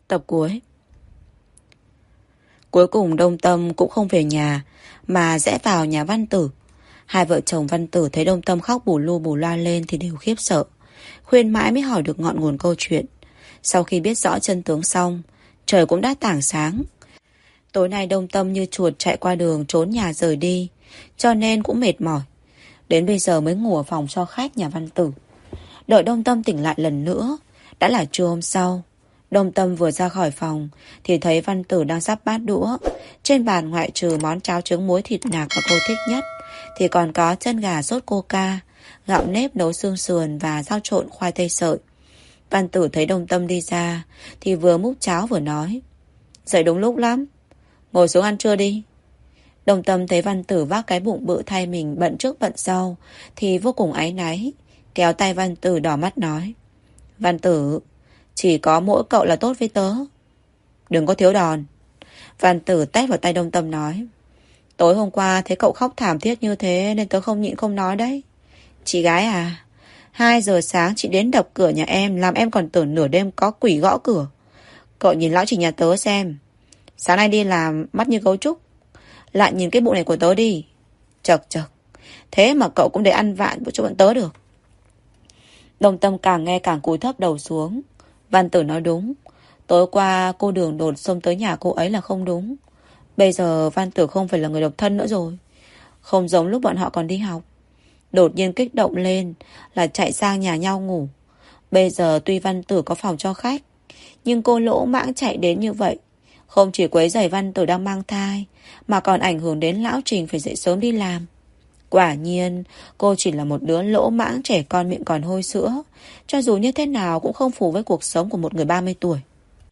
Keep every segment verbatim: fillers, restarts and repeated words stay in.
Tập cuối. Cuối cùng Đông Tâm cũng không về nhà, mà rẽ vào nhà Văn Tử. Hai vợ chồng Văn Tử thấy Đông Tâm khóc bù lu bù loa lên thì đều khiếp sợ. Khuyên mãi mới hỏi được ngọn nguồn câu chuyện. Sau khi biết rõ chân tướng xong, trời cũng đã tảng sáng. Tối nay Đông Tâm như chuột chạy qua đường trốn nhà rời đi, cho nên cũng mệt mỏi. Đến bây giờ mới ngủ ở phòng cho khách nhà Văn Tử. Đợi Đông Tâm tỉnh lại lần nữa, đã là trưa hôm sau. Đông Tâm vừa ra khỏi phòng thì thấy Văn Tử đang sắp bát đũa. Trên bàn ngoại trừ món cháo trứng muối thịt nạc mà cô thích nhất thì còn có chân gà sốt coca, gạo nếp nấu xương sườn và rau trộn khoai tây sợi. Văn Tử thấy Đông Tâm đi ra thì vừa múc cháo vừa nói: "Dậy đúng lúc lắm, ngồi xuống ăn trưa đi." Đông Tâm thấy Văn Tử vác cái bụng bự thay mình bận trước bận sau thì vô cùng áy náy, kéo tay Văn Tử đỏ mắt nói: "Văn Tử, chỉ có mỗi cậu là tốt với tớ, đừng có thiếu đòn." Văn Tử tát vào tay Đông Tâm nói: "Tối hôm qua thấy cậu khóc thảm thiết như thế nên tớ không nhịn không nói đấy. Chị gái à, hai giờ sáng chị đến đập cửa nhà em, làm em còn tưởng nửa đêm có quỷ gõ cửa. Cậu nhìn lão chị nhà tớ xem, sáng nay đi làm mắt như gấu trúc, lại nhìn cái bụng này của tớ đi. Chật chật, thế mà cậu cũng để ăn vạ cho bọn tớ được." Đông Tâm càng nghe càng cúi thấp đầu xuống. Văn Tử nói đúng, tối qua cô Đường đột xông tới nhà cô ấy là không đúng. Bây giờ Văn Tử không phải là người độc thân nữa rồi, không giống lúc bọn họ còn đi học. Đột nhiên kích động lên là chạy sang nhà nhau ngủ. Bây giờ tuy Văn Tử có phòng cho khách, nhưng cô lỗ mãng chạy đến như vậy, không chỉ quấy rầy Văn Tử đang mang thai, mà còn ảnh hưởng đến lão Trình phải dậy sớm đi làm. Quả nhiên cô chỉ là một đứa lỗ mãng trẻ con miệng còn hôi sữa, cho dù như thế nào cũng không phù với cuộc sống của một người ba mươi tuổi.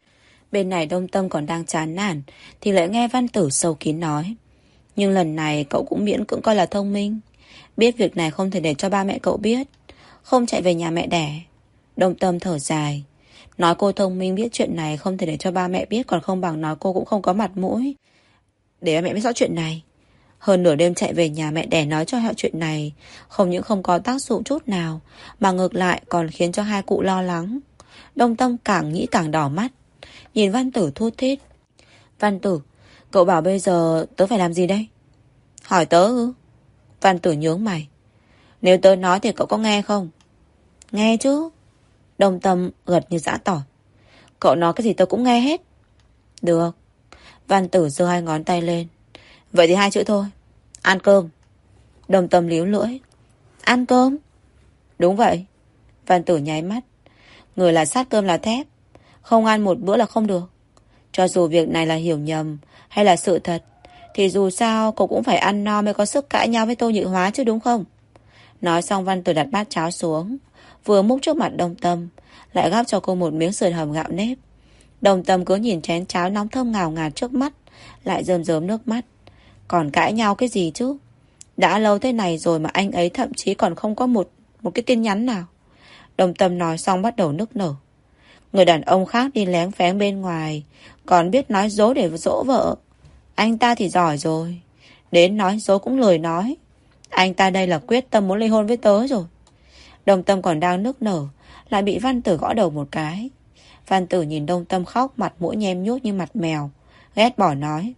Bên này Đông Tâm còn đang chán nản thì lại nghe Văn Tử sâu kín nói: "Nhưng lần này cậu cũng miễn cưỡng coi là thông minh, biết việc này không thể để cho ba mẹ cậu biết, không chạy về nhà mẹ đẻ." Đông Tâm thở dài, nói cô thông minh biết chuyện này không thể để cho ba mẹ biết, còn không bằng nói cô cũng không có mặt mũi để ba mẹ biết rõ chuyện này. Hơn nửa đêm chạy về nhà mẹ đẻ nói cho họ chuyện này, không những không có tác dụng chút nào, mà ngược lại còn khiến cho hai cụ lo lắng. Đông Tâm càng nghĩ càng đỏ mắt, nhìn Văn Tử thút thít: "Văn Tử, cậu bảo bây giờ tớ phải làm gì đây?" "Hỏi tớ ư?" Văn Tử nhướng mày: "Nếu tớ nói thì cậu có nghe không?" "Nghe chứ." Đông Tâm gật như giã tỏi: "Cậu nói cái gì tớ cũng nghe hết." "Được." Văn Tử giơ hai ngón tay lên: "Vậy thì hai chữ thôi, ăn cơm." Đông Tâm líu lưỡi: "Ăn cơm?" "Đúng vậy." Văn Tử nháy mắt: "Người là sắt cơm là thép, không ăn một bữa là không được. Cho dù việc này là hiểu nhầm hay là sự thật, thì dù sao cậu cũng phải ăn no mới có sức cãi nhau với Tô Nhị Hóa chứ, đúng không?" Nói xong Văn Tử đặt bát cháo xuống, vừa múc trước mặt Đông Tâm, lại gắp cho cô một miếng sườn hầm gạo nếp. Đông Tâm cứ nhìn chén cháo nóng thơm ngào ngạt trước mắt, lại rơm rớm nước mắt. Còn cãi nhau cái gì chứ? Đã lâu thế này rồi mà anh ấy thậm chí còn không có một một cái tin nhắn nào. Đông Tâm nói xong bắt đầu nức nở. Người đàn ông khác đi lén phén bên ngoài, còn biết nói dối để dỗ vợ. Anh ta thì giỏi rồi, đến nói dối cũng lười nói. Anh ta đây là quyết tâm muốn ly hôn với tớ rồi. Đông Tâm còn đang nức nở, lại bị Văn Tử gõ đầu một cái. Văn Tử nhìn Đông Tâm khóc, mặt mũi nhem nhuốc như mặt mèo, ghét bỏ nói: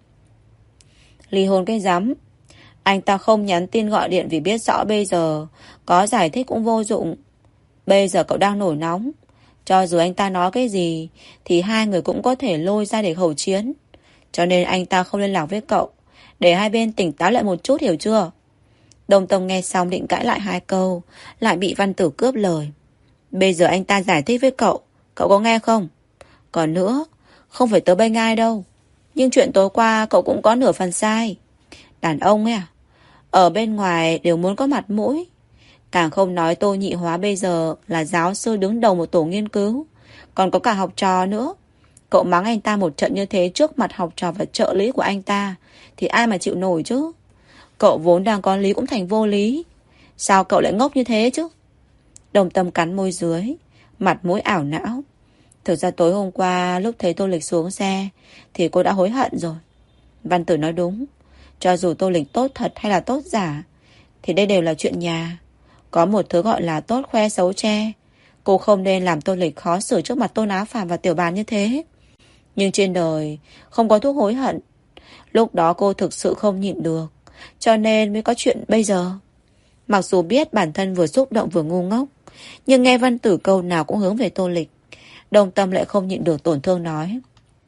"Ly hôn cái rắm. Anh ta không nhắn tin gọi điện vì biết rõ bây giờ có giải thích cũng vô dụng. Bây giờ cậu đang nổi nóng, cho dù anh ta nói cái gì thì hai người cũng có thể lôi ra để khẩu chiến. Cho nên anh ta không liên lạc với cậu, để hai bên tỉnh táo lại một chút, hiểu chưa?" Đông Tâm nghe xong định cãi lại hai câu, lại bị Văn Tử cướp lời: "Bây giờ anh ta giải thích với cậu, cậu có nghe không? Còn nữa, không phải tớ bênh ai đâu, nhưng chuyện tối qua cậu cũng có nửa phần sai. Đàn ông ấy à, ở bên ngoài đều muốn có mặt mũi. Càng không nói Tô Nhị Hóa bây giờ là giáo sư đứng đầu một tổ nghiên cứu, còn có cả học trò nữa. Cậu mắng anh ta một trận như thế trước mặt học trò và trợ lý của anh ta thì ai mà chịu nổi chứ? Cậu vốn đang có lý cũng thành vô lý. Sao cậu lại ngốc như thế chứ?" Đồng Tâm cắn môi dưới, mặt mũi ảo não. Thực ra tối hôm qua lúc thấy Tô Lịch xuống xe thì cô đã hối hận rồi. Văn Tử nói đúng, cho dù Tô Lịch tốt thật hay là tốt giả thì đây đều là chuyện nhà. Có một thứ gọi là tốt khoe xấu che. Cô không nên làm Tô Lịch khó xử trước mặt Tôn Á Phàm và Tiểu Bàn như thế. Nhưng trên đời không có thuốc hối hận. Lúc đó cô thực sự không nhịn được, cho nên mới có chuyện bây giờ. Mặc dù biết bản thân vừa xúc động vừa ngu ngốc, nhưng nghe Văn Tử câu nào cũng hướng về Tô Lịch. Đồng Tâm lại không nhịn được tổn thương nói: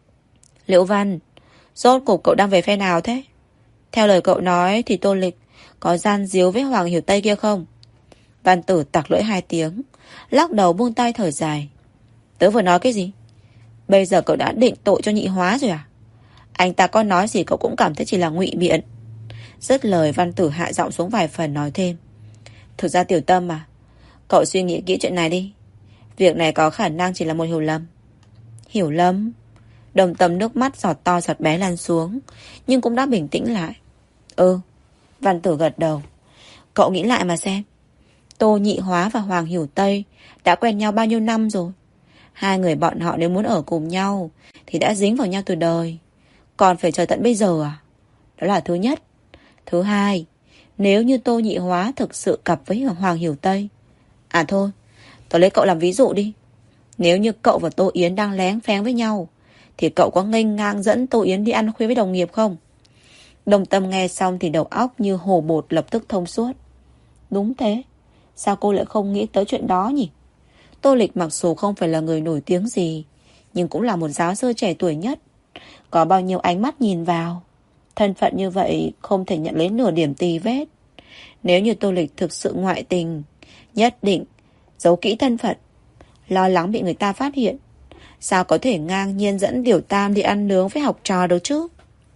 Liễu Văn, rốt cuộc cậu đang về phe nào thế? Theo lời cậu nói thì Tô Lịch có gian díu với Hoàng Hiểu Tây kia không? Văn Tử tặc lưỡi hai tiếng, lắc đầu buông tay thở dài. Tớ vừa nói cái gì? Bây giờ cậu đã định tội cho Nhị Hóa rồi à? Anh ta có nói gì cậu cũng cảm thấy chỉ là ngụy biện. Dứt lời, Văn Tử hạ giọng xuống vài phần nói thêm: Thực ra Tiểu Tâm à, cậu suy nghĩ kỹ chuyện này đi. Việc này có khả năng chỉ là một hiểu lầm. Hiểu lầm? Đồng Tâm nước mắt giọt to giọt bé lan xuống, nhưng cũng đã bình tĩnh lại. Ừ. Văn Tử gật đầu. Cậu nghĩ lại mà xem. Tô Nhị Hóa và Hoàng Hiểu Tây đã quen nhau bao nhiêu năm rồi. Hai người bọn họ nếu muốn ở cùng nhau thì đã dính vào nhau từ đời. Còn phải chờ tận bây giờ à? Đó là thứ nhất. Thứ hai, nếu như Tô Nhị Hóa thực sự cặp với Hoàng Hiểu Tây. À thôi, tôi lấy cậu làm ví dụ đi. Nếu như cậu và Tô Yến đang lén phén với nhau, thì cậu có nghênh ngang dẫn Tô Yến đi ăn khuya với đồng nghiệp không? Đồng Tâm nghe xong thì đầu óc như hồ bột lập tức thông suốt. Đúng thế. Sao cô lại không nghĩ tới chuyện đó nhỉ? Tô Lịch mặc dù không phải là người nổi tiếng gì, nhưng cũng là một giáo sư trẻ tuổi nhất. Có bao nhiêu ánh mắt nhìn vào. Thân phận như vậy không thể nhận lấy nửa điểm tì vết. Nếu như Tô Lịch thực sự ngoại tình, nhất định giấu kỹ thân phận, lo lắng bị người ta phát hiện. Sao có thể ngang nhiên dẫn Tiểu Tam đi ăn nướng với học trò đâu chứ?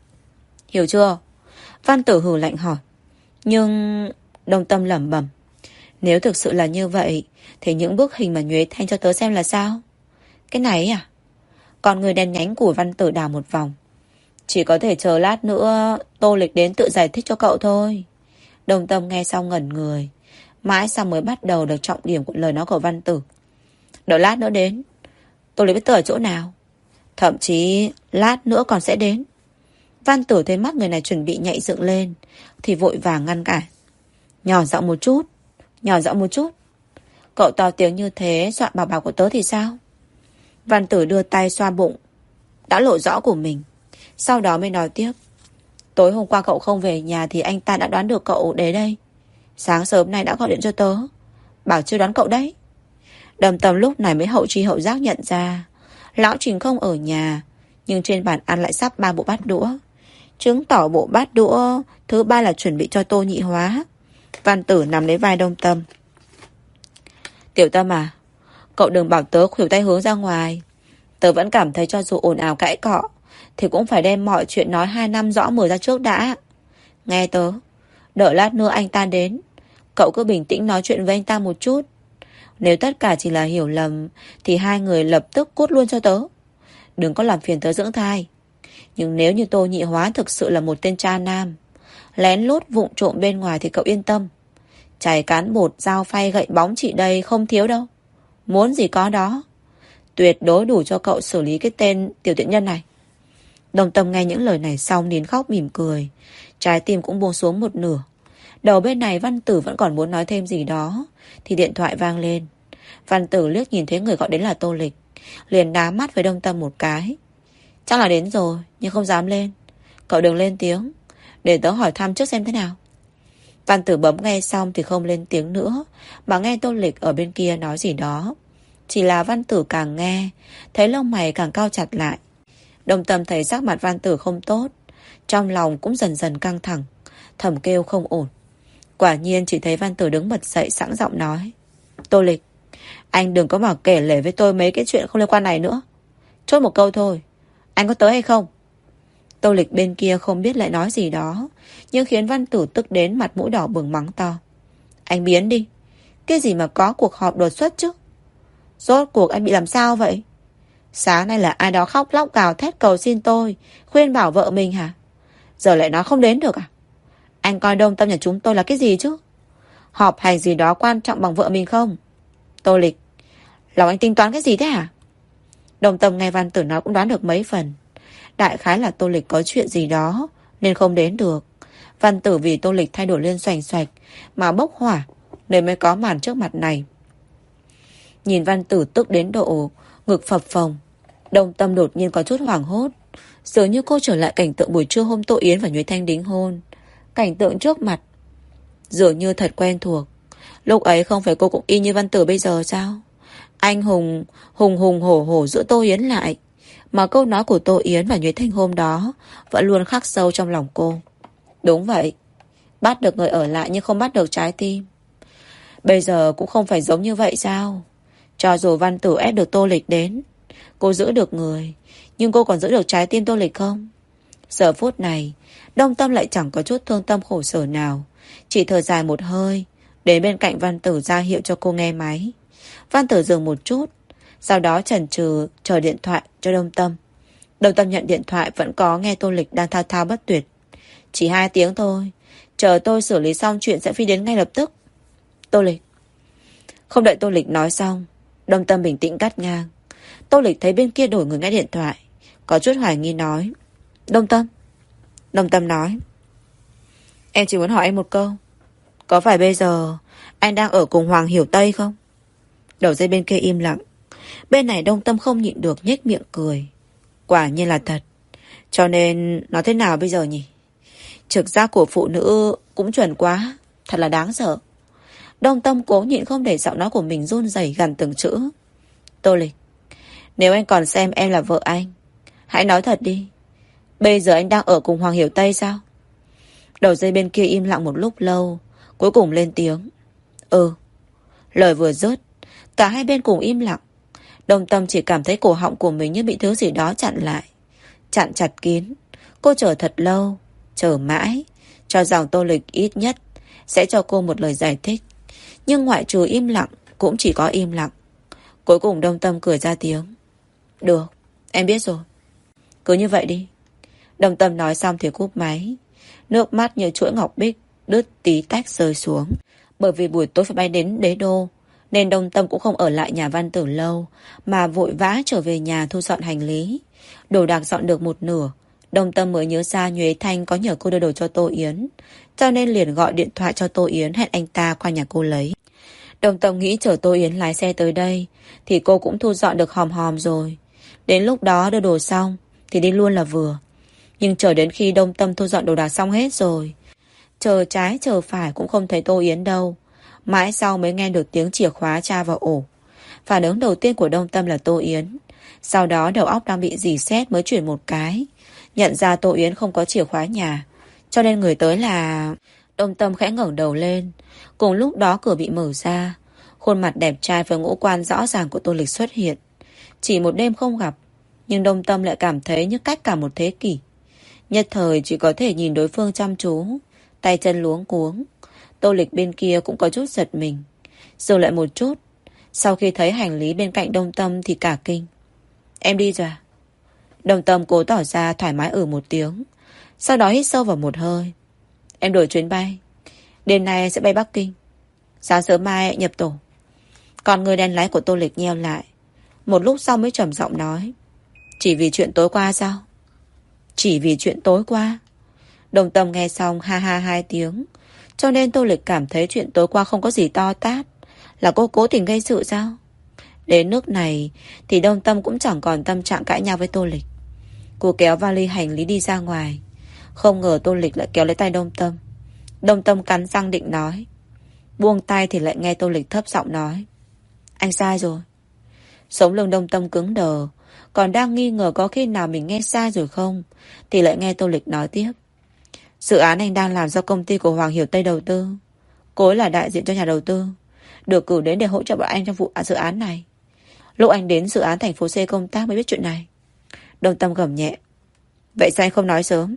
Hiểu chưa? Văn Tử hừ lạnh hỏi. Nhưng... Đồng Tâm lẩm bẩm. Nếu thực sự là như vậy, thì những bức hình mà Nhuế Thanh cho tớ xem là sao? Cái này à? Còn người đen nhánh của Văn Tử đảo một vòng. Chỉ có thể chờ lát nữa Tô Lịch đến tự giải thích cho cậu thôi. Đồng Tâm nghe xong ngẩn người. Mãi sau mới bắt đầu được trọng điểm của lời nói của Văn Tử. Đợi lát nữa đến, Tô Lịch biết tớ ở chỗ nào. Thậm chí lát nữa còn sẽ đến. Văn Tử thấy mắt người này chuẩn bị nhảy dựng lên thì vội vàng ngăn cản. Nhỏ giọng một chút, nhỏ giọng một chút. Cậu to tiếng như thế dọa bảo bảo của tớ thì sao? Văn Tử đưa tay xoa bụng đã lộ rõ của mình, sau đó mới nói tiếp. Tối hôm qua cậu không về nhà thì anh ta đã đoán được cậu đến đây. Sáng sớm nay đã gọi điện cho tớ, bảo chưa đoán cậu đấy. Đầm Tâm lúc này mới hậu tri hậu giác nhận ra lão Trình không ở nhà, nhưng trên bàn ăn lại sắp ba bộ bát đũa, chứng tỏ bộ bát đũa thứ ba là chuẩn bị cho Tô Nhị Hóa. Văn Tử nằm lấy vai Đông Tâm. Tiểu Tâm à, cậu đừng bảo tớ khuỷu tay hướng ra ngoài. Tớ vẫn cảm thấy cho dù ồn ào cãi cọ thì cũng phải đem mọi chuyện nói hai năm rõ mười ra trước đã. Nghe tớ, đợi lát nữa anh ta đến, cậu cứ bình tĩnh nói chuyện với anh ta một chút. Nếu tất cả chỉ là hiểu lầm thì hai người lập tức cút luôn cho tớ. Đừng có làm phiền tớ dưỡng thai. Nhưng nếu như Tô Nhị Hóa thực sự là một tên cha nam, lén lút vụng trộm bên ngoài thì cậu yên tâm. Chày cán bột, dao phay, gậy bóng chị đây không thiếu đâu. Muốn gì có đó. Tuyệt đối đủ cho cậu xử lý cái tên tiểu tiện nhân này. Đồng Tâm nghe những lời này xong nín khóc mỉm cười. Trái tim cũng buông xuống một nửa. Đầu bên này Văn Tử vẫn còn muốn nói thêm gì đó thì điện thoại vang lên. Văn Tử liếc nhìn thấy người gọi đến là Tô Lịch, liền đá mắt với Đông Tâm một cái. Chắc là đến rồi, nhưng không dám lên. Cậu đừng lên tiếng, để tớ hỏi thăm trước xem thế nào. Văn Tử bấm nghe xong thì không lên tiếng nữa, mà nghe Tô Lịch ở bên kia nói gì đó. Chỉ là Văn Tử càng nghe, thấy lông mày càng cau chặt lại. Đồng Tâm thấy sắc mặt Văn Tử không tốt, trong lòng cũng dần dần căng thẳng, thầm kêu không ổn. Quả nhiên chỉ thấy Văn Tử đứng bật dậy sẵn giọng nói. Tô Lịch, anh đừng có mà kể lể với tôi mấy cái chuyện không liên quan này nữa. Chốt một câu thôi, anh có tới hay không? Tô Lịch bên kia không biết lại nói gì đó, nhưng khiến Văn Tử tức đến mặt mũi đỏ bừng mắng to. Anh biến đi. Cái gì mà có cuộc họp đột xuất chứ? Rốt cuộc anh bị làm sao vậy? Sáng nay là ai đó khóc lóc gào thét cầu xin tôi, khuyên bảo vợ mình hả? Giờ lại nói không đến được à? Anh coi Đông Tâm nhà chúng tôi là cái gì chứ? Họp hành gì đó quan trọng bằng vợ mình không? Tô Lịch, lòng anh tính toán cái gì thế hả? Đồng Tâm nghe Văn Tử nói cũng đoán được mấy phần. Đại khái là Tô Lịch có chuyện gì đó nên không đến được. Văn Tử vì Tô Lịch thay đổi lên xoành xoạch mà bốc hỏa nên mới có màn trước mặt này. Nhìn Văn Tử tức đến độ ngực phập phồng. Đông Tâm đột nhiên có chút hoảng hốt, dường như cô trở lại cảnh tượng buổi trưa hôm Tô Yến và Nhuế Thanh đính hôn. Cảnh tượng trước mặt dường như thật quen thuộc. Lúc ấy không phải cô cũng y như Văn Tử bây giờ sao? Anh hùng hùng hùng hổ hổ giữ Tô Yến lại, mà câu nói của Tô Yến và Nhuế Thanh hôm đó vẫn luôn khắc sâu trong lòng cô. Đúng vậy, bắt được người ở lại nhưng không bắt được trái tim. Bây giờ cũng không phải giống như vậy sao? Cho dù Văn Tử ép được Tô Lịch đến, cô giữ được người, nhưng cô còn giữ được trái tim Tô Lịch không? Giờ phút này, Đông Tâm lại chẳng có chút thương tâm khổ sở nào, chỉ thở dài một hơi, đến bên cạnh Văn Tử ra hiệu cho cô nghe máy. Văn Tử dừng một chút, sau đó chần chừ chờ điện thoại cho Đông Tâm. Đông Tâm nhận điện thoại vẫn có nghe Tô Lịch đang thao thao bất tuyệt. Chỉ hai tiếng thôi, chờ tôi xử lý xong chuyện sẽ phi đến ngay lập tức. Tô Lịch. Không đợi Tô Lịch nói xong, Đông Tâm bình tĩnh cắt ngang. Tô Lịch thấy bên kia đổi người nghe điện thoại, có chút hoài nghi nói: Đông Tâm. Đông Tâm nói: Em chỉ muốn hỏi anh một câu, có phải bây giờ anh đang ở cùng Hoàng Hiểu Tây không? Đầu dây bên kia im lặng. Bên này Đông Tâm không nhịn được nhếch miệng cười. Quả nhiên là thật. Cho nên nói thế nào bây giờ nhỉ? Trực giác của phụ nữ cũng chuẩn quá, thật là đáng sợ. Đông Tâm cố nhịn không để giọng nói của mình run rẩy gần từng chữ. Tô Lịch, nếu anh còn xem em là vợ anh, hãy nói thật đi. Bây giờ anh đang ở cùng Hoàng Hiểu Tây sao? Đầu dây bên kia im lặng một lúc lâu, cuối cùng lên tiếng: Ừ. Lời vừa dứt, cả hai bên cùng im lặng. Đông Tâm chỉ cảm thấy cổ họng của mình như bị thứ gì đó chặn lại, chặn chặt kín. Cô chờ thật lâu, chờ mãi, cho rằng Tô Lịch ít nhất sẽ cho cô một lời giải thích. Nhưng ngoại trừ im lặng, cũng chỉ có im lặng. Cuối cùng Đông Tâm cười ra tiếng: Được, em biết rồi. Cứ như vậy đi. Đông Tâm nói xong thì cúp máy. Nước mắt như chuỗi ngọc bích đứt tí tách rơi xuống. Bởi vì buổi tối phải bay đến Đế Đô, nên Đông Tâm cũng không ở lại nhà Văn Tử lâu, mà vội vã trở về nhà thu dọn hành lý. Đồ đạc dọn được một nửa, Đông Tâm mới nhớ ra Nhuế Thanh có nhờ cô đưa đồ cho Tô Yến, cho nên liền gọi điện thoại cho Tô Yến hẹn anh ta qua nhà cô lấy. Đông Tâm nghĩ chờ Tô Yến lái xe tới đây thì cô cũng thu dọn được hòm hòm rồi. Đến lúc đó đưa đồ xong thì đi luôn là vừa. Nhưng chờ đến khi Đông Tâm thu dọn đồ đạc xong hết rồi, chờ trái chờ phải cũng không thấy Tô Yến đâu. Mãi sau mới nghe được tiếng chìa khóa tra vào ổ. Phản ứng đầu tiên của Đông Tâm là Tô Yến. Sau đó đầu óc đang bị rỉ sét mới chuyển một cái, nhận ra Tô Yến không có chìa khóa nhà, cho nên người tới là... Đông Tâm khẽ ngẩng đầu lên. Cùng lúc đó cửa bị mở ra. Khuôn mặt đẹp trai và ngũ quan rõ ràng của Tô Lịch xuất hiện. Chỉ một đêm không gặp, nhưng Đông Tâm lại cảm thấy như cách cả một thế kỷ. Nhất thời chỉ có thể nhìn đối phương chăm chú, tay chân luống cuống. Tô Lịch bên kia cũng có chút giật mình, dừng lại một chút. Sau khi thấy hành lý bên cạnh Đông Tâm thì cả kinh. Em đi rồi à? Đông Tâm cố tỏ ra thoải mái ở một tiếng, sau đó hít sâu vào một hơi. Em đổi chuyến bay, đêm nay sẽ bay Bắc Kinh, sáng sớm mai nhập tổ. Còn người đèn lái của Tô Lịch nheo lại, một lúc sau mới trầm giọng nói: Chỉ vì chuyện tối qua sao? Chỉ vì chuyện tối qua? Đông Tâm nghe xong ha ha hai tiếng. Cho nên Tô Lịch cảm thấy chuyện tối qua không có gì to tát, là cô cố tình gây sự sao? Đến nước này thì Đông Tâm cũng chẳng còn tâm trạng cãi nhau với Tô Lịch. Cô kéo vali hành lý đi ra ngoài. Không ngờ Tô Lịch lại kéo lấy tay Đông Tâm. Đông Tâm cắn răng định nói, buông tay thì lại nghe Tô Lịch thấp giọng nói: Anh sai rồi. Sống lưng Đông Tâm cứng đờ, còn đang nghi ngờ có khi nào mình nghe sai rồi không, thì lại nghe Tô Lịch nói tiếp: Dự án anh đang làm do công ty của Hoàng Hiểu Tây đầu tư. Cô ấy là đại diện cho nhà đầu tư, được cử đến để hỗ trợ bọn anh trong vụ dự án này. Lúc anh đến dự án thành phố C công tác mới biết chuyện này. Đông Tâm gầm nhẹ: Vậy sao anh không nói sớm?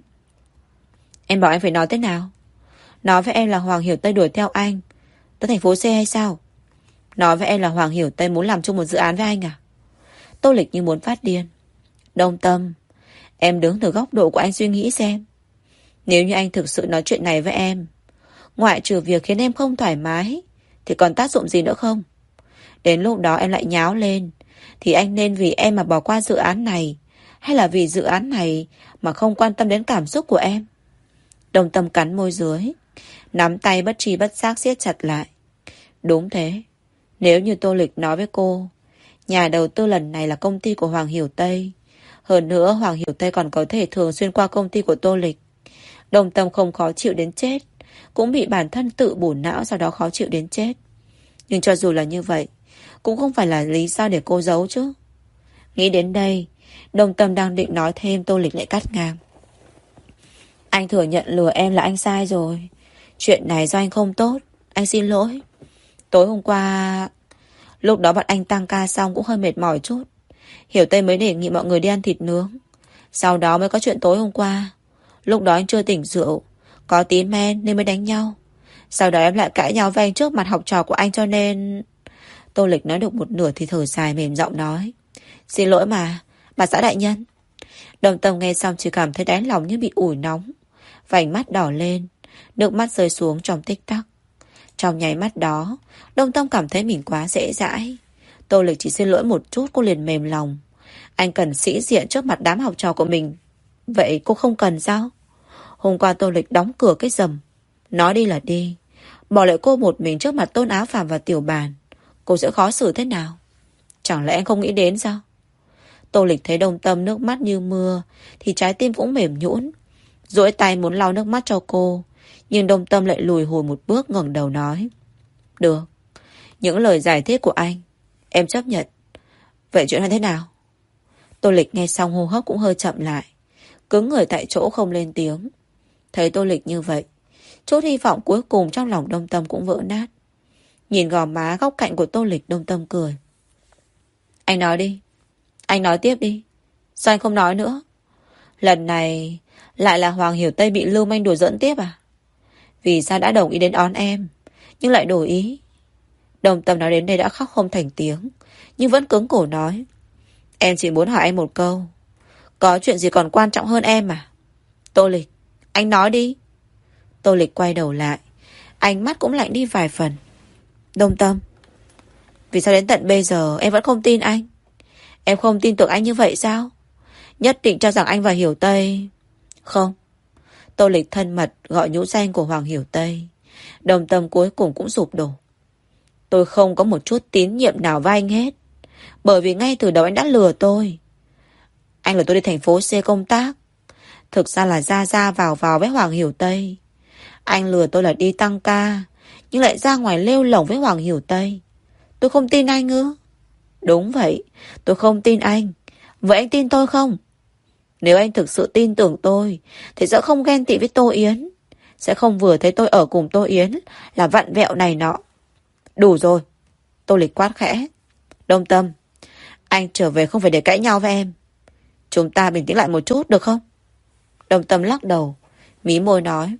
Em bảo anh phải nói thế nào? Nói với em là Hoàng Hiểu Tây đuổi theo anh tới thành phố C hay sao? Nói với em là Hoàng Hiểu Tây muốn làm chung một dự án với anh à? Tô Lịch như muốn phát điên. Đông Tâm, em đứng từ góc độ của anh suy nghĩ xem. Nếu như anh thực sự nói chuyện này với em, ngoại trừ việc khiến em không thoải mái, thì còn tác dụng gì nữa không? Đến lúc đó em lại nháo lên, thì anh nên vì em mà bỏ qua dự án này, hay là vì dự án này mà không quan tâm đến cảm xúc của em? Đông Tâm cắn môi dưới, nắm tay bất tri bất giác siết chặt lại. Đúng thế. Nếu như Tô Lịch nói với cô, Nhà đầu tư lần này là công ty của Hoàng Hiểu Tây. Hơn nữa Hoàng Hiểu Tây còn có thể thường xuyên qua công ty của Tô Lịch. Đồng Tâm không khó chịu đến chết, cũng bị bản thân tự bổ não sau đó khó chịu đến chết. Nhưng cho dù là như vậy, cũng không phải là lý do để cô giấu chứ. Nghĩ đến đây, Đồng Tâm đang định nói thêm, Tô Lịch lại cắt ngang. Anh thừa nhận lừa em là anh sai rồi. Chuyện này do anh không tốt, anh xin lỗi. Tối hôm qua, lúc đó bọn anh tăng ca xong cũng hơi mệt mỏi chút. Hiểu Tây mới đề nghị mọi người đi ăn thịt nướng. Sau đó mới có chuyện tối hôm qua. Lúc đó anh chưa tỉnh rượu, có tí men nên mới đánh nhau. Sau đó em lại cãi nhau với anh trước mặt học trò của anh cho nên... Tô Lịch nói được một nửa thì thở dài mềm giọng nói. Xin lỗi mà, bà xã đại nhân. Đồng Tâm nghe xong chỉ cảm thấy đáy lòng như bị ủi nóng. Vành mắt đỏ lên, nước mắt rơi xuống trong tích tắc. Trong nháy mắt đó, Đồng Tâm cảm thấy mình quá dễ dãi. Tô Lịch chỉ xin lỗi một chút cô liền mềm lòng. Anh cần sĩ diện trước mặt đám học trò của mình. Vậy cô không cần sao? Hôm qua Tô Lịch đóng cửa cái rầm. Nói đi là đi. Bỏ lại cô một mình trước mặt Tôn Áo Phàm và Tiểu Bàn. Cô sẽ khó xử thế nào? Chẳng lẽ anh không nghĩ đến sao? Tô Lịch thấy Đồng Tâm nước mắt như mưa thì trái tim cũng mềm nhũn, duỗi tay muốn lau nước mắt cho cô. Nhưng Đồng Tâm lại lùi hồi một bước ngẩng đầu nói. Được, những lời giải thích của anh em chấp nhận. Vậy chuyện là thế nào? Tô Lịch nghe xong hô hấp cũng hơi chậm lại, cứng người tại chỗ không lên tiếng. Thấy Tô Lịch như vậy, chút hy vọng cuối cùng trong lòng Đồng Tâm cũng vỡ nát. Nhìn gò má góc cạnh của Tô Lịch, Đồng Tâm cười. Anh nói đi. Anh nói tiếp đi. Sao anh không nói nữa? Lần này lại là Hoàng Hiểu Tây bị Lưu Manh đùa giỡn tiếp à? Vì sao đã đồng ý đến đón em nhưng lại đổi ý? Đồng Tâm nói đến đây đã khóc không thành tiếng, nhưng vẫn cứng cổ nói. Em chỉ muốn hỏi anh một câu. Có chuyện gì còn quan trọng hơn em à? Tô Lịch, anh nói đi. Tô Lịch quay đầu lại, ánh mắt cũng lạnh đi vài phần. Đồng Tâm, vì sao đến tận bây giờ em vẫn không tin anh? Em không tin tưởng anh như vậy sao? Nhất định cho rằng anh và Hiểu Tây... Không. Tô Lịch thân mật gọi nhũ danh của Hoàng Hiểu Tây. Đồng Tâm cuối cùng cũng sụp đổ. Tôi không có một chút tín nhiệm nào với anh hết. Bởi vì ngay từ đầu anh đã lừa tôi. Anh lừa tôi đi thành phố C công tác. Thực ra là ra ra vào vào với Hoàng Hiểu Tây. Anh lừa tôi là đi tăng ca, nhưng lại ra ngoài lêu lổng với Hoàng Hiểu Tây. Tôi không tin anh ư? Đúng vậy, tôi không tin anh. Vậy anh tin tôi không? Nếu anh thực sự tin tưởng tôi thì sẽ không ghen tị với Tô Yến, sẽ không vừa thấy tôi ở cùng Tô Yến là vặn vẹo này nọ. Đủ rồi. Tô Lịch quát khẽ. Đồng Tâm, anh trở về không phải để cãi nhau với em. Chúng ta bình tĩnh lại một chút được không? Đồng Tâm lắc đầu, mí môi nói.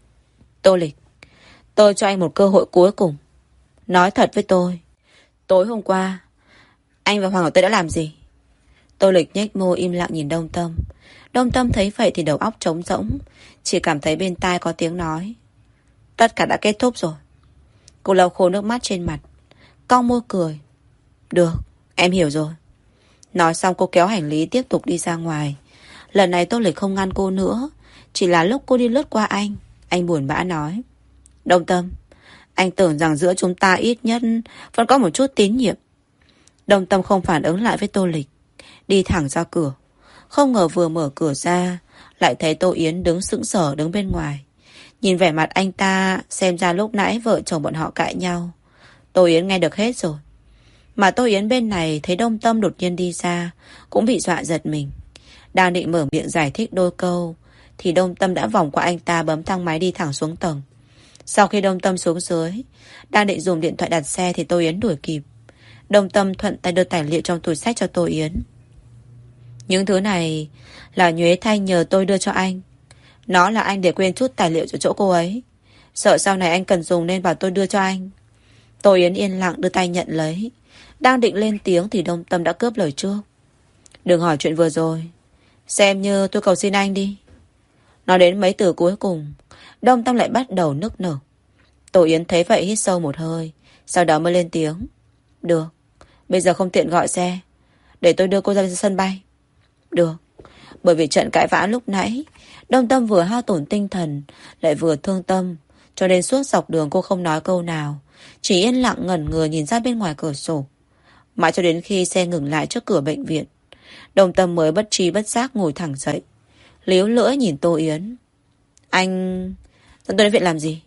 Tô Lịch, tôi cho anh một cơ hội cuối cùng. Nói thật với tôi, tối hôm qua anh và Hoàng Ngọc Tây đã làm gì? Tô Lịch nhếch môi im lặng nhìn Đông Tâm. Đông Tâm thấy vậy thì đầu óc trống rỗng, chỉ cảm thấy bên tai có tiếng nói. Tất cả đã kết thúc rồi. Cô lau khô nước mắt trên mặt, cong môi cười. Được, em hiểu rồi. Nói xong cô kéo hành lý tiếp tục đi ra ngoài. Lần này Tô Lịch không ngăn cô nữa. Chỉ là lúc cô đi lướt qua anh, anh buồn bã nói. Đông Tâm, anh tưởng rằng giữa chúng ta ít nhất vẫn có một chút tín nhiệm. Đông Tâm không phản ứng lại với Tô Lịch, đi thẳng ra cửa. Không ngờ vừa mở cửa ra lại thấy Tô Yến đứng sững sờ đứng bên ngoài. Nhìn vẻ mặt anh ta, xem ra lúc nãy vợ chồng bọn họ cãi nhau. Tô Yến nghe được hết rồi. Mà Tô Yến bên này thấy Đông Tâm đột nhiên đi ra, cũng bị dọa giật mình. Đang định mở miệng giải thích đôi câu thì Đông Tâm đã vòng qua anh ta, bấm thang máy đi thẳng xuống tầng. Sau khi Đông Tâm xuống dưới, đang định dùng điện thoại đặt xe thì Tô Yến đuổi kịp. Đông Tâm thuận tay đưa tài liệu trong túi xách cho Tô Yến. Những thứ này là Nhuế Thanh nhờ tôi đưa cho anh. Nó là anh để quên chút tài liệu ở chỗ cô ấy, sợ sau này anh cần dùng nên bảo tôi đưa cho anh. Tô Yến yên lặng đưa tay nhận lấy. Đang định lên tiếng thì Đông Tâm đã cướp lời trước. Đừng hỏi chuyện vừa rồi, xem như tôi cầu xin anh đi. Nói đến mấy từ cuối cùng, Đông Tâm lại bắt đầu nức nở. Tô Yến thấy vậy hít sâu một hơi, sau đó mới lên tiếng. Được, bây giờ không tiện gọi xe, để tôi đưa cô ra sân bay. Được. Bởi vì trận cãi vã lúc nãy, Đông Tâm vừa hao tổn tinh thần lại vừa thương tâm, cho nên suốt dọc đường cô không nói câu nào, chỉ yên lặng ngẩn người nhìn ra bên ngoài cửa sổ. Mãi cho đến khi xe ngừng lại trước cửa bệnh viện, Đồng Tâm mới bất trí bất giác ngồi thẳng dậy, líu lưỡi nhìn Tô Yến. Anh... dẫn tôi đến viện làm gì?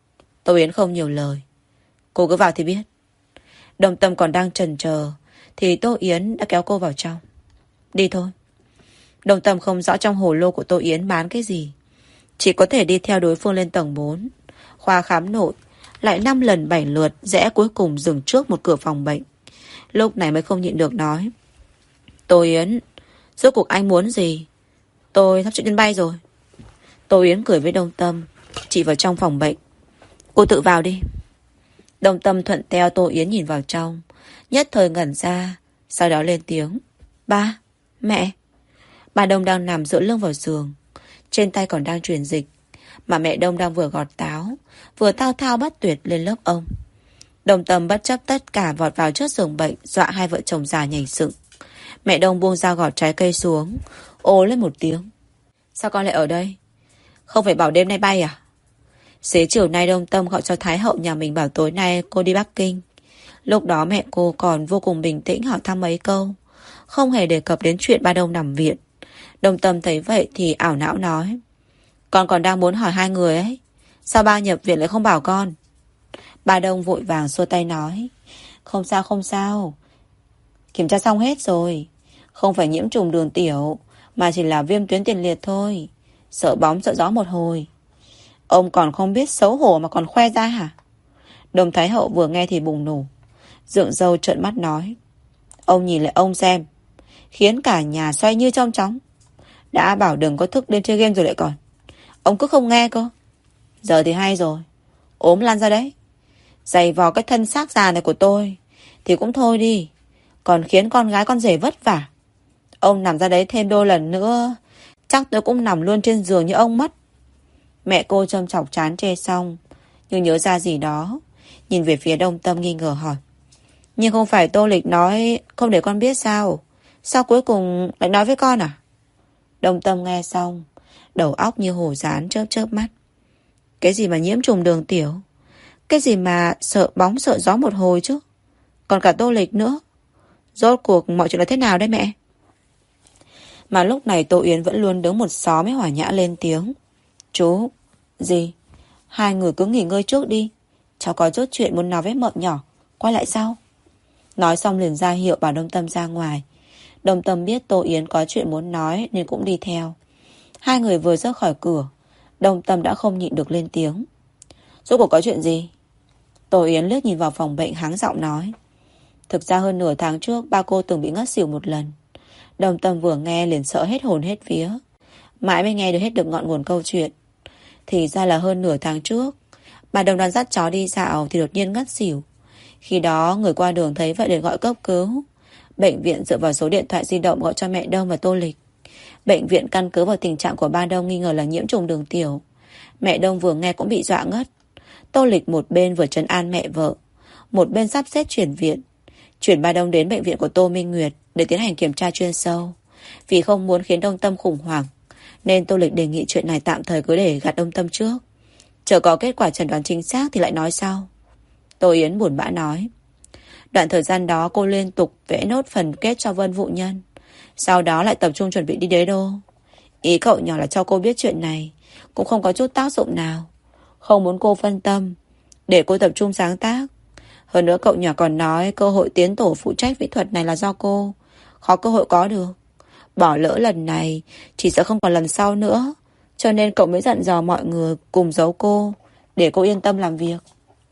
Tô Yến không nhiều lời. Cô cứ vào thì biết. Đồng Tâm còn đang chần chờ thì Tô Yến đã kéo cô vào trong. Đi thôi. Đồng Tâm không rõ trong hồ lô của Tô Yến bán cái gì, chỉ có thể đi theo đối phương lên tầng bốn. Khoa khám nội lại năm lần bảy lượt, rẽ cuối cùng dừng trước một cửa phòng bệnh. Lúc này mới không nhịn được nói. Tô Yến, rốt cuộc anh muốn gì? Tôi sắp chạy chân bay rồi. Tô Yến cười với Đồng Tâm, chỉ vào trong phòng bệnh. Cô tự vào đi. Đồng Tâm thuận theo Tô Yến nhìn vào trong, nhất thời ngẩn ra, sau đó lên tiếng. Ba, mẹ. Bà Đông đang nằm dựa lưng vào giường, trên tay còn đang truyền dịch, mà mẹ Đông đang vừa gọt táo, vừa thao thao bất tuyệt lên lớp ông. Đồng Tâm bất chấp tất cả vọt vào trước giường bệnh, dọa hai vợ chồng già nhảy dựng. Mẹ Đông buông dao gọt trái cây xuống, ồ lên một tiếng. Sao con lại ở đây? Không phải bảo đêm nay bay à? Xế chiều nay Đồng Tâm gọi cho Thái hậu nhà mình bảo tối nay cô đi Bắc Kinh. Lúc đó mẹ cô còn vô cùng bình tĩnh hỏi thăm mấy câu, không hề đề cập đến chuyện ba Đông nằm viện. Đồng Tâm thấy vậy thì ảo não nói. Con còn đang muốn hỏi hai người ấy, sao ba nhập viện lại không bảo con? Ba Đông vội vàng xua tay nói. Không sao không sao, kiểm tra xong hết rồi. Không phải nhiễm trùng đường tiểu, mà chỉ là viêm tuyến tiền liệt thôi. Sợ bóng sợ gió một hồi. Ông còn không biết xấu hổ mà còn khoe ra hả? Đồng Thái hậu vừa nghe thì bùng nổ, dựng râu trợn mắt nói. Ông nhìn lại ông xem, khiến cả nhà xoay như trong chóng. Đã bảo đừng có thức đêm chơi game rồi lại còn. Ông cứ không nghe cơ. Giờ thì hay rồi, ốm lăn ra đấy. Giày vò cái thân xác già này của tôi thì cũng thôi đi, còn khiến con gái con rể vất vả. Ông nằm ra đấy thêm đôi lần nữa, chắc tôi cũng nằm luôn trên giường như ông mất. Mẹ cô châm chọc chán chê xong, nhưng nhớ ra gì đó, nhìn về phía Đồng Tâm nghi ngờ hỏi. Nhưng không phải Tô Lịch nói không để con biết sao? Sao cuối cùng lại nói với con à? Đồng Tâm nghe xong, đầu óc như hổ dán chớp chớp mắt. Cái gì mà nhiễm trùng đường tiểu? Cái gì mà sợ bóng sợ gió một hồi chứ? Còn cả Tô Lịch nữa. Rốt cuộc mọi chuyện là thế nào đấy mẹ? Mà lúc này Tô Yến vẫn luôn đứng một xó mới hòa nhã lên tiếng. Chú, gì? Hai người cứ nghỉ ngơi trước đi. Cháu có chút chuyện muốn nói với mợ nhỏ, quay lại sau. Nói xong liền ra hiệu bảo Đồng Tâm ra ngoài. Đồng Tâm biết Tô Yến có chuyện muốn nói nên cũng đi theo. Hai người vừa rời khỏi cửa, Đồng Tâm đã không nhịn được lên tiếng. Rốt cuộc có chuyện gì? Tô Yến liếc nhìn vào phòng bệnh hắng giọng nói. Thực ra hơn nửa tháng trước ba cô từng bị ngất xỉu một lần. Đồng Tâm vừa nghe liền sợ hết hồn hết vía, mãi mới nghe được hết được ngọn nguồn câu chuyện. Thì ra là hơn nửa tháng trước, bà Đồng đang dắt chó đi dạo thì đột nhiên ngất xỉu. Khi đó người qua đường thấy vậy để gọi cấp cứu. Bệnh viện dựa vào số điện thoại di động gọi cho mẹ Đông và Tô Lịch. Bệnh viện căn cứ vào tình trạng của ba Đông nghi ngờ là nhiễm trùng đường tiểu. Mẹ Đông vừa nghe cũng bị dọa ngất. Tô Lịch một bên vừa trấn an mẹ vợ, một bên sắp xếp chuyển viện. Chuyển ba Đông đến bệnh viện của Tô Minh Nguyệt để tiến hành kiểm tra chuyên sâu. Vì không muốn khiến Đông Tâm khủng hoảng, nên Tô Lịch đề nghị chuyện này tạm thời cứ để gạt Đông Tâm trước. Chờ có kết quả chẩn đoán chính xác thì lại nói sau. Tô Yến buồn bã nói. Đoạn thời gian đó cô liên tục vẽ nốt phần kết cho Vân Vũ Nhân, sau đó lại tập trung chuẩn bị đi đế đô. Ý cậu nhỏ là cho cô biết chuyện này cũng không có chút tác dụng nào, không muốn cô phân tâm, để cô tập trung sáng tác. Hơn nữa cậu nhỏ còn nói cơ hội tiến tổ phụ trách mỹ thuật này là do cô, khó cơ hội có được. Bỏ lỡ lần này chỉ sợ không còn lần sau nữa, cho nên cậu mới dặn dò mọi người cùng giấu cô, để cô yên tâm làm việc.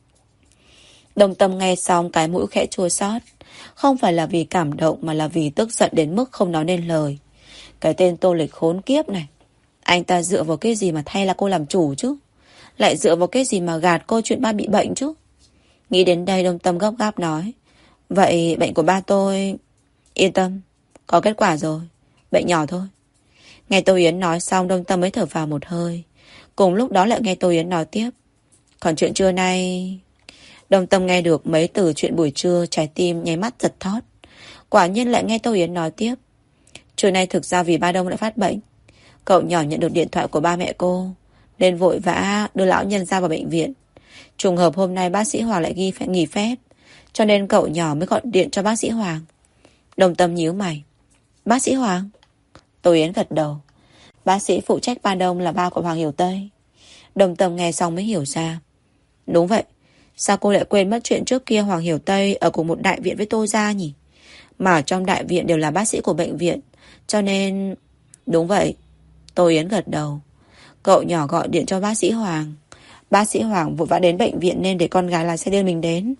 Đồng Tâm nghe xong cái mũi khẽ chua xót, không phải là vì cảm động mà là vì tức giận đến mức không nói nên lời. Cái tên Tô Lịch khốn kiếp này, anh ta dựa vào cái gì mà thay là cô làm chủ chứ? Lại dựa vào cái gì mà gạt cô chuyện ba bị bệnh chứ? Nghĩ đến đây Đồng Tâm gấp gáp nói. Vậy bệnh của ba tôi... Yên tâm, có kết quả rồi, bệnh nhỏ thôi. Nghe Tô Yến nói xong Đồng Tâm mới thở vào một hơi. Cùng lúc đó lại nghe Tô Yến nói tiếp. Còn chuyện trưa nay... Đồng Tâm nghe được mấy từ chuyện buổi trưa, trái tim nháy mắt giật thót. Quả nhiên lại nghe Tô Yến nói tiếp. Trưa nay thực ra vì ba Đông lại phát bệnh, cậu nhỏ nhận được điện thoại của ba mẹ cô nên vội vã đưa lão nhân ra vào bệnh viện. Trùng hợp hôm nay bác sĩ Hoàng lại ghi phải nghỉ phép, Cho nên cậu nhỏ mới gọi điện cho bác sĩ Hoàng. Đồng Tâm nhíu mày. Bác sĩ Hoàng? Tô Yến gật đầu. Bác sĩ phụ trách ban đông là ba của Hoàng Hiểu Tây. Đồng Tâm nghe xong mới hiểu ra. Đúng vậy. Sao cô lại quên mất chuyện trước kia Hoàng Hiểu Tây ở cùng một đại viện với Tô Gia nhỉ? Mà ở trong đại viện đều là bác sĩ của bệnh viện. Cho nên... Đúng vậy. Tô Yến gật đầu. Cậu nhỏ gọi điện cho bác sĩ Hoàng. Bác sĩ Hoàng vội vã đến bệnh viện nên để con gái lái xe đưa mình đến.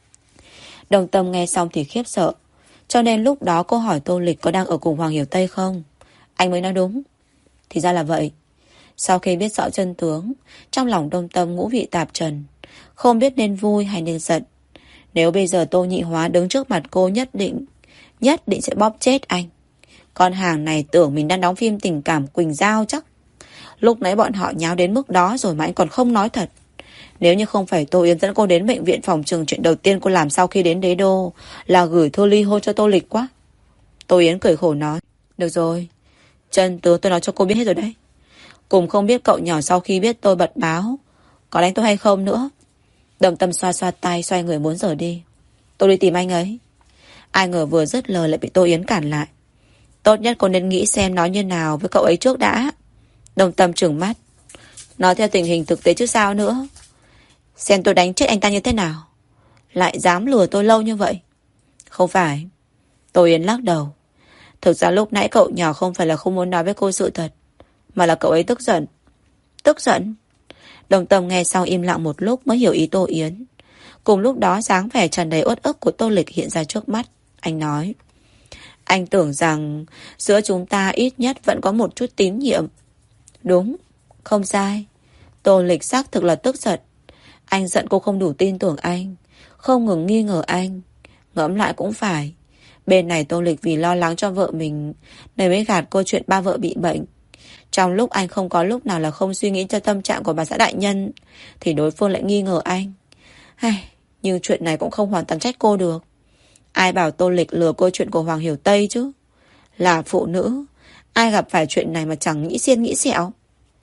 Đồng Tâm nghe xong thì khiếp sợ. Cho nên lúc đó cô hỏi Tô Lịch có đang ở cùng Hoàng Hiểu Tây không. Anh mới nói đúng. Thì ra là vậy. Sau khi biết rõ chân tướng, trong lòng Đồng Tâm ngũ vị tạp trần, không biết nên vui hay nên giận. Nếu bây giờ Tô Nhị Hóa đứng trước mặt cô, nhất định Nhất định sẽ bóp chết anh. Con hàng này tưởng mình đang đóng phim tình cảm Quỳnh Giao chắc. Lúc nãy bọn họ nháo đến mức đó rồi mà anh còn không nói thật. Nếu như không phải Tô Yến dẫn cô đến bệnh viện phòng trừng, chuyện đầu tiên cô làm sau khi đến đế đô là gửi thư ly hôn cho Tô Lịch quá. Tô Yến cười khổ nói. Được rồi, chân tướng tôi nói cho cô biết hết rồi đấy. Cùng không biết cậu nhỏ sau khi biết tôi bật báo có đánh tôi hay không nữa. Đồng Tâm xoa xoa tay, xoay người muốn rời đi. Tôi đi tìm anh ấy. Ai ngờ vừa dứt lời lại bị Tô Yến cản lại. Tốt nhất cô nên nghĩ xem nói như nào với cậu ấy trước đã. Đồng Tâm trừng mắt. Nói theo tình hình thực tế chứ sao nữa. Xem tôi đánh chết anh ta như thế nào. Lại dám lừa tôi lâu như vậy. Không phải. Tô Yến lắc đầu. Thực ra lúc nãy cậu nhỏ không phải là không muốn nói với cô sự thật, mà là cậu ấy tức giận. Tức giận? Đồng Tâm nghe xong im lặng một lúc mới hiểu ý Tô Yến. Cùng lúc đó dáng vẻ tràn đầy uất ức của Tô Lịch hiện ra trước mắt. Anh nói. Anh tưởng rằng giữa chúng ta ít nhất vẫn có một chút tín nhiệm. Đúng, không sai. Tô Lịch xác thực là tức giận. Anh giận cô không đủ tin tưởng anh, không ngừng nghi ngờ anh. Ngẫm lại cũng phải. Bên này Tô Lịch vì lo lắng cho vợ mình nên mới gạt cô chuyện ba vợ bị bệnh. Trong lúc anh không có lúc nào là không suy nghĩ cho tâm trạng của bà xã đại nhân, thì đối phương lại nghi ngờ anh. Ai, nhưng chuyện này cũng không hoàn toàn trách cô được. Ai bảo Tô Lịch lừa cô chuyện của Hoàng Hiểu Tây chứ. Là phụ nữ, ai gặp phải chuyện này mà chẳng nghĩ xiên nghĩ xẹo.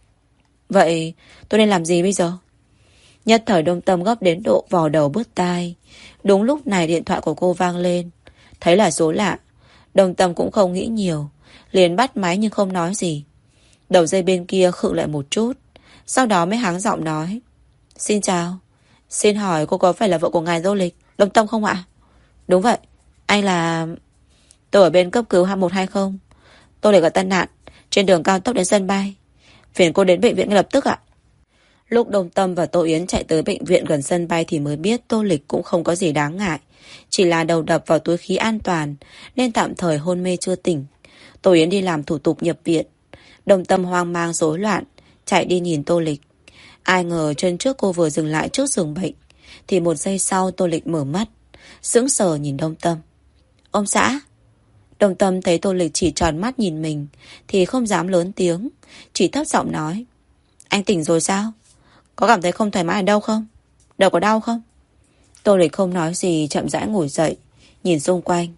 Vậy tôi nên làm gì bây giờ? Nhất thời Đồng Tâm gấp đến độ vò đầu bứt tai. Đúng lúc này điện thoại của cô vang lên. Thấy là số lạ, Đồng Tâm cũng không nghĩ nhiều, liền bắt máy nhưng không nói gì. Đầu dây bên kia khựng lại một chút, sau đó mới hắng giọng nói. Xin chào. Xin hỏi cô có phải là vợ của ngài Tô Lịch, Đồng Tâm không ạ? Đúng vậy. Anh là... Tôi ở bên cấp cứu hai một hai không. Tô Lịch gặp tai nạn trên đường cao tốc đến sân bay. Phiền cô đến bệnh viện ngay lập tức ạ. Lúc Đồng Tâm và Tô Yến chạy tới bệnh viện gần sân bay thì mới biết Tô Lịch cũng không có gì đáng ngại. Chỉ là đầu đập vào túi khí an toàn nên tạm thời hôn mê chưa tỉnh. Tô Yến đi làm thủ tục nhập viện. Đồng Tâm hoang mang rối loạn chạy đi nhìn Tô Lịch. Ai ngờ chân trước cô vừa dừng lại trước giường bệnh thì một giây sau Tô Lịch mở mắt, sững sờ nhìn Đồng Tâm. Ông xã. Đồng Tâm thấy Tô Lịch chỉ tròn mắt nhìn mình thì không dám lớn tiếng, chỉ thấp giọng nói. Anh tỉnh rồi sao? Có cảm thấy không thoải mái ở đâu không? Đầu có đau không? Tô Lịch không nói gì, chậm rãi ngồi dậy, nhìn xung quanh.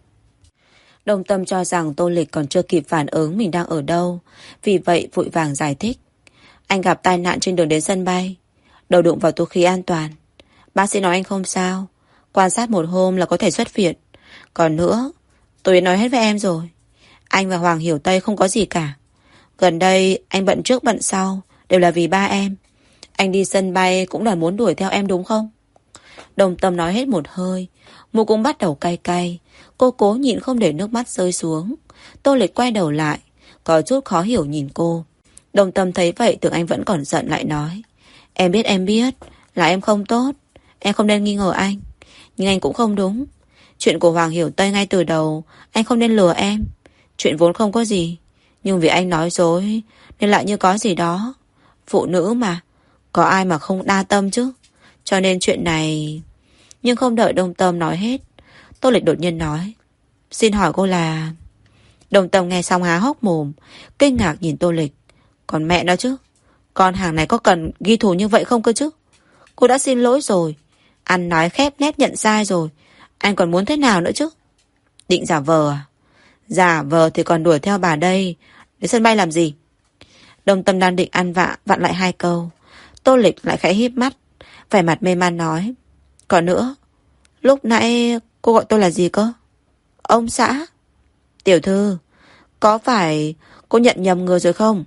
Đồng Tâm cho rằng Tô Lịch còn chưa kịp phản ứng mình đang ở đâu, vì vậy vội vàng giải thích. Anh gặp tai nạn trên đường đến sân bay, đầu đụng vào túi khí an toàn. Bác sĩ nói anh không sao, quan sát một hôm là có thể xuất viện. Còn nữa, tôi nói hết với em rồi, anh và Hoàng Hiểu Tây không có gì cả. Gần đây anh bận trước bận sau đều là vì ba em. Anh đi sân bay cũng là muốn đuổi theo em đúng không? Đồng Tâm nói hết một hơi, mũi cũng bắt đầu cay cay. Cô cố nhịn không để nước mắt rơi xuống. Tô Lịch quay đầu lại, có chút khó hiểu nhìn cô. Đồng Tâm thấy vậy tưởng anh vẫn còn giận, lại nói. Em biết em biết là em không tốt, em không nên nghi ngờ anh, nhưng anh cũng không đúng. Chuyện của Hoàng Hiểu Tây ngay từ đầu anh không nên lừa em. Chuyện vốn không có gì, nhưng vì anh nói dối nên lại như có gì đó. Phụ nữ mà, có ai mà không đa tâm chứ. Cho nên chuyện này... Nhưng không đợi Đồng Tâm nói hết, Tô Lịch đột nhiên nói. Xin hỏi cô là... Đồng Tâm nghe xong há hốc mồm, kinh ngạc nhìn Tô Lịch. Còn mẹ nó chứ, con hàng này có cần ghi thù như vậy không cơ chứ? Cô đã xin lỗi rồi, ăn nói khép nét nhận sai rồi, anh còn muốn thế nào nữa chứ? Định giả vờ à? Giả vờ thì còn đuổi theo bà đây đến sân bay làm gì? Đồng Tâm đang định ăn vạ vặn lại hai câu, Tô Lịch lại khẽ híp mắt, vẻ mặt mê man nói. Còn nữa, Lúc nãy cô gọi tôi là gì cơ? Ông xã. Tiểu thư, có phải cô nhận nhầm người rồi không?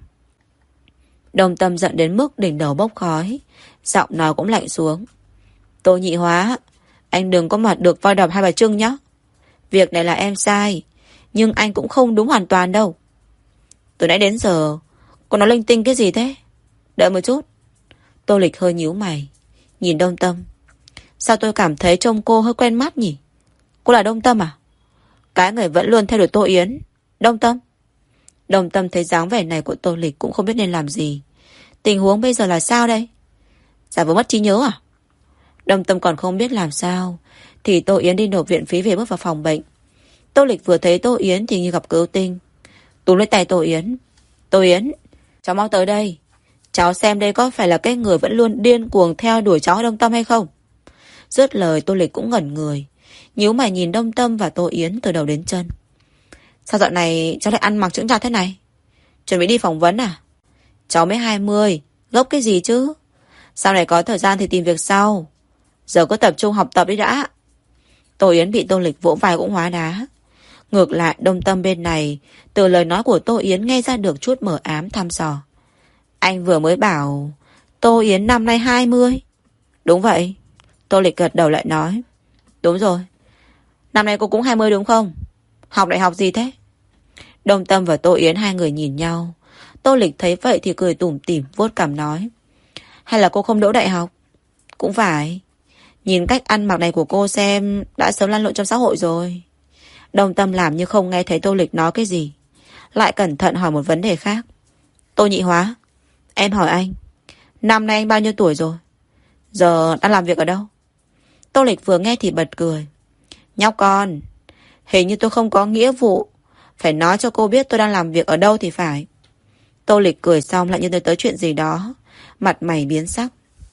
Đồng Tâm giận đến mức đỉnh đầu bốc khói, giọng nói cũng lạnh xuống. Tô Nhị Hóa, anh đừng có mà được voi đòi hai bà trưng nhé. Việc này là em sai, nhưng anh cũng không đúng hoàn toàn đâu. Từ nãy đến giờ cô nói linh tinh cái gì thế? Đợi một chút. Tô Lịch hơi nhíu mày, nhìn Đông Tâm. Sao tôi cảm thấy trông cô hơi quen mắt nhỉ? Cô là Đông Tâm à? Cái người vẫn luôn theo đuổi Tô Yến. Đông Tâm. Đông Tâm thấy dáng vẻ này của Tô Lịch cũng không biết nên làm gì. Tình huống bây giờ là sao đây? Giả vờ mất trí nhớ à? Đông Tâm còn không biết làm sao thì Tô Yến đi nộp viện phí về bước vào phòng bệnh. Tô Lịch vừa thấy Tô Yến thì như gặp cứu tinh, túm lấy tay Tô Yến. Tô Yến, cháu mau tới đây. Cháu xem đây có phải là cái người vẫn luôn điên cuồng theo đuổi cháu Đông Tâm hay không? Dứt lời Tô Lịch cũng ngẩn người, nhíu mày nhìn Đông Tâm và Tô Yến từ đầu đến chân. Sao dạo này cháu lại ăn mặc chững chạc thế này? Chuẩn bị đi phỏng vấn à? Cháu mới hai mươi, gấp cái gì chứ? Sau này có thời gian thì tìm việc sau. Giờ cứ tập trung học tập đi đã. Tô Yến bị Tô Lịch vỗ vai cũng hóa đá. Ngược lại Đông Tâm bên này, từ lời nói của Tô Yến nghe ra được chút mờ ám thăm dò. Anh vừa mới bảo Tô Yến năm nay hai mươi. Đúng vậy. Tô Lịch gật đầu lại nói. Đúng rồi. Năm nay cô cũng hai mươi đúng không? Học đại học gì thế? Đông Tâm và Tô Yến hai người nhìn nhau. Tô Lịch thấy vậy thì cười tủm tỉm vuốt cằm nói. Hay là cô không đỗ đại học? Cũng phải. Nhìn cách ăn mặc này của cô xem đã sớm lăn lộn trong xã hội rồi. Đông Tâm làm như không nghe thấy Tô Lịch nói cái gì, lại cẩn thận hỏi một vấn đề khác. Tô Nhị Hóa, em hỏi anh, năm nay anh bao nhiêu tuổi rồi? Giờ đang làm việc ở đâu? Tô Lịch vừa nghe thì bật cười. Nhóc con, hình như tôi không có nghĩa vụ phải nói cho cô biết tôi đang làm việc ở đâu thì phải. Tô Lịch cười xong lại như tới tới chuyện gì đó, mặt mày biến sắc.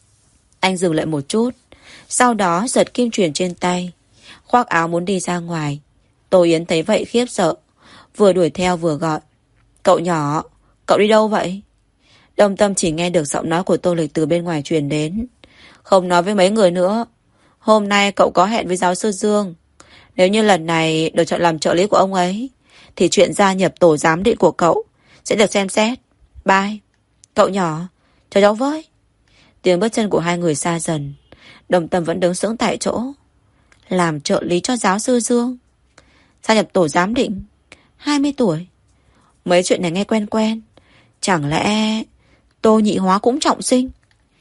Anh dừng lại một chút, sau đó giật kim chuyền trên tay, khoác áo muốn đi ra ngoài. Tô Yến thấy vậy khiếp sợ, vừa đuổi theo vừa gọi. Cậu nhỏ, cậu đi đâu vậy? Đông Tâm chỉ nghe được giọng nói của Tô Lịch từ bên ngoài truyền đến. Không nói với mấy người nữa. Hôm nay cậu có hẹn với giáo sư Dương. Nếu như lần này được chọn làm trợ lý của ông ấy, thì chuyện gia nhập tổ giám định của cậu sẽ được xem xét. Bye. Cậu nhỏ, chờ cháu với. Tiếng bước chân của hai người xa dần. Đông Tâm vẫn đứng sững tại chỗ. Làm trợ lý cho giáo sư Dương, gia nhập tổ giám định, hai mươi tuổi. Mấy chuyện này nghe quen quen. Chẳng lẽ Tô Nhị Hóa cũng trọng sinh?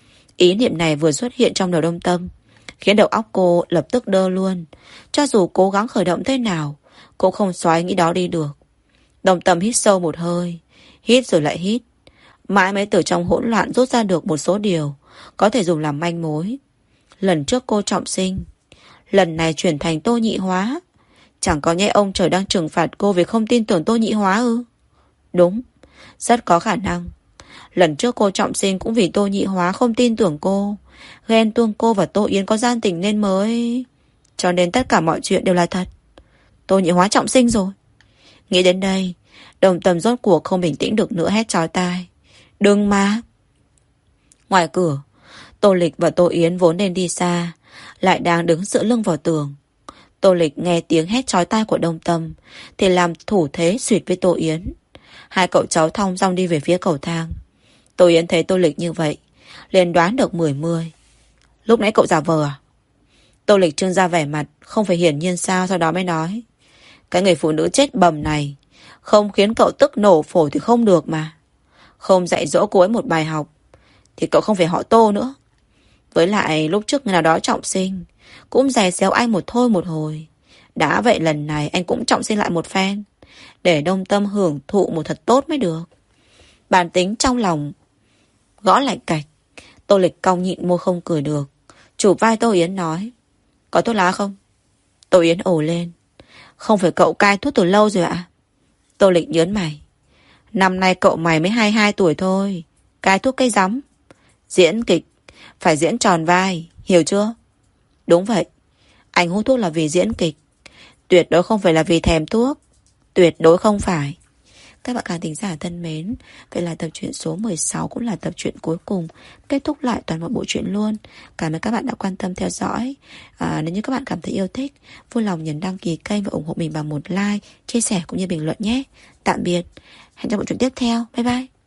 Ý niệm này vừa xuất hiện trong đầu Đông Tâm, khiến đầu óc cô lập tức đơ luôn. Cho dù cố gắng khởi động thế nào, cũng không xoáy nghĩ đó đi được. Đông Tâm hít sâu một hơi, hít rồi lại hít, mãi mới từ trong hỗn loạn rút ra được một số điều có thể dùng làm manh mối. Lần trước cô trọng sinh, lần này chuyển thành Tô Nhị Hóa. Chẳng có nhẽ ông trời đang trừng phạt cô vì không tin tưởng Tô Nhị Hóa ư? Đúng, rất có khả năng. Lần trước cô trọng sinh cũng vì Tô Nhị Hóa không tin tưởng cô, ghen tuông cô và Tô Yến có gian tình nên mới... Cho nên tất cả mọi chuyện đều là thật. Tô Nhị Hóa trọng sinh rồi. Nghĩ đến đây, Đồng Tâm rốt cuộc không bình tĩnh được nữa, hét chói tai. Đừng mà. Ngoài cửa, Tô Lịch và Tô Yến vốn nên đi xa, lại đang đứng dựa lưng vào tường. Tô Lịch nghe tiếng hét chói tai của Đông Tâm thì làm thủ thế xuyệt với Tô Yến. Hai cậu cháu thong dong đi về phía cầu thang. Tô Yến thấy Tô Lịch như vậy, liền đoán được mười mươi. Lúc nãy cậu giả vờ à? Tô Lịch trưng ra vẻ mặt không phải hiển nhiên sao, sau đó mới nói. Cái người phụ nữ chết bầm này không khiến cậu tức nổ phổi thì không được mà. Không dạy dỗ cô ấy một bài học thì cậu không phải họ Tô nữa. Với lại lúc trước người nào đó trọng sinh cũng giày xéo anh một thôi một hồi. Đã vậy lần này anh cũng trọng sinh lại một phen, để Đông Tâm hưởng thụ một thật tốt mới được. Bản tính trong lòng gõ lạch cạch. Tô Lịch cong nhịn môi không cười được, chụp vai Tô Yến nói. Có thuốc lá không? Tô Yến ồ lên. Không phải cậu cai thuốc từ lâu rồi ạ? Tô Lịch nhớn mày. Năm nay cậu mày mới hai mươi hai tuổi thôi, cai thuốc cái rắm. Diễn kịch phải diễn tròn vai, hiểu chưa? Đúng vậy, anh hút thuốc là vì diễn kịch, tuyệt đối không phải là vì thèm thuốc. Tuyệt đối không phải. Các bạn khán thính giả thân mến, vậy là tập truyện số mười sáu cũng là tập truyện cuối cùng, kết thúc lại toàn bộ bộ truyện luôn. Cảm ơn các bạn đã quan tâm theo dõi. à, Nếu như các bạn cảm thấy yêu thích, vui lòng nhấn đăng ký kênh và ủng hộ mình bằng một like, chia sẻ cũng như bình luận nhé. Tạm biệt, hẹn gặp lại bộ truyện tiếp theo. Bye bye.